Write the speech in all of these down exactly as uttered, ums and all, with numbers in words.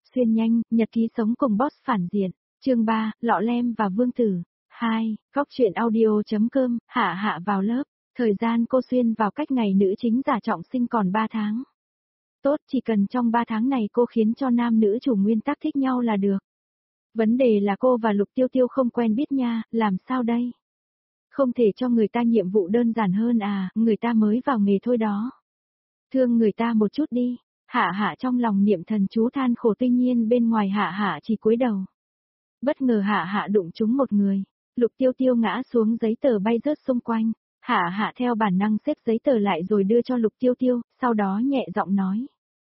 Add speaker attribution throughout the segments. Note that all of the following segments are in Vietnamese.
Speaker 1: Xuyên nhanh, nhật ký sống cùng boss phản diện. Chương ba, Lọ Lem và Vương Tử. hai. Góc truyện audio.com, hạ hạ vào lớp. Thời gian cô Xuyên vào cách ngày nữ chính giả trọng sinh còn ba tháng. Tốt, chỉ cần trong ba tháng này cô khiến cho nam nữ chủ nguyên tắc thích nhau là được. Vấn đề là cô và Lục Tiêu Tiêu không quen biết nha, làm sao đây? Không thể cho người ta nhiệm vụ đơn giản hơn à, người ta mới vào nghề thôi đó. Thương người ta một chút đi. Hạ hạ trong lòng niệm thần chú than khổ, tuy nhiên bên ngoài hạ hạ chỉ cúi đầu. Bất ngờ hạ hạ đụng trúng một người. Lục Tiêu Tiêu ngã xuống, giấy tờ bay rớt xung quanh. Hạ hạ theo bản năng xếp giấy tờ lại rồi đưa cho Lục Tiêu Tiêu, sau đó nhẹ giọng nói.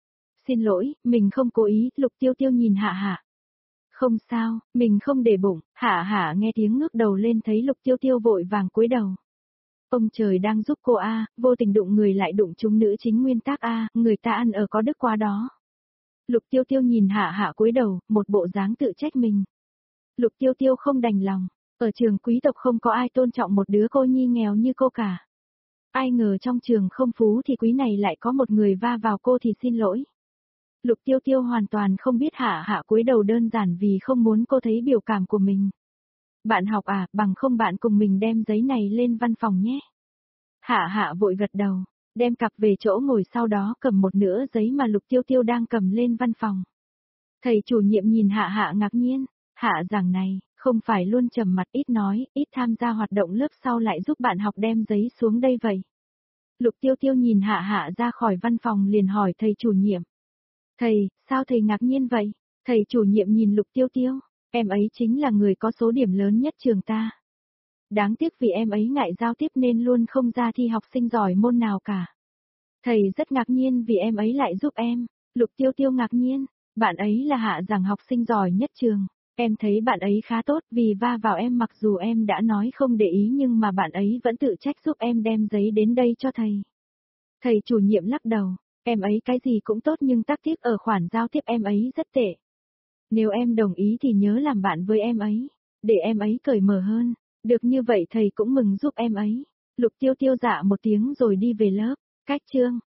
Speaker 1: Xin lỗi, mình không cố ý. Lục Tiêu Tiêu nhìn hạ hạ. Không sao, mình không để bụng. Hạ hạ nghe tiếng ngước đầu lên thấy Lục Tiêu Tiêu vội vàng cúi đầu. Ông trời đang giúp cô a, vô tình đụng người lại đụng trúng nữ chính nguyên tắc a, người ta ăn ở có đức quá đó. Lục Tiêu Tiêu nhìn hạ hạ cúi đầu, một bộ dáng tự trách mình. Lục Tiêu Tiêu không đành lòng, ở trường quý tộc không có ai tôn trọng một đứa cô nhi nghèo như cô cả. Ai ngờ trong trường không phú thì quý này lại có một người va vào cô thì xin lỗi. Lục Tiêu Tiêu hoàn toàn không biết hạ hạ cúi đầu đơn giản vì không muốn cô thấy biểu cảm của mình. Bạn học à, bằng không bạn cùng mình đem giấy này lên văn phòng nhé. Hạ hạ vội gật đầu, đem cặp về chỗ ngồi, sau đó cầm một nửa giấy mà Lục Tiêu Tiêu đang cầm lên văn phòng. Thầy chủ nhiệm nhìn hạ hạ ngạc nhiên, hạ giảng này, không phải luôn trầm mặt ít nói, ít tham gia hoạt động lớp sau lại giúp bạn học đem giấy xuống đây vậy. Lục Tiêu Tiêu nhìn hạ hạ ra khỏi văn phòng liền hỏi thầy chủ nhiệm. Thầy, sao thầy ngạc nhiên vậy? Thầy chủ nhiệm nhìn Lục Tiêu Tiêu. Em ấy chính là người có số điểm lớn nhất trường ta. Đáng tiếc vì em ấy ngại giao tiếp nên luôn không ra thi học sinh giỏi môn nào cả. Thầy rất ngạc nhiên vì em ấy lại giúp em. Lục Tiêu Tiêu ngạc nhiên, bạn ấy là hạ giảng học sinh giỏi nhất trường. Em thấy bạn ấy khá tốt vì va vào em, mặc dù em đã nói không để ý nhưng mà bạn ấy vẫn tự trách giúp em đem giấy đến đây cho thầy. Thầy chủ nhiệm lắc đầu, em ấy cái gì cũng tốt nhưng tác tiếp ở khoản giao tiếp em ấy rất tệ. Nếu em đồng ý thì nhớ làm bạn với em ấy, để em ấy cởi mở hơn. Được như vậy thầy cũng mừng giúp em ấy. Lục Tiêu Tiêu dạ một tiếng rồi đi về lớp. Cách chương.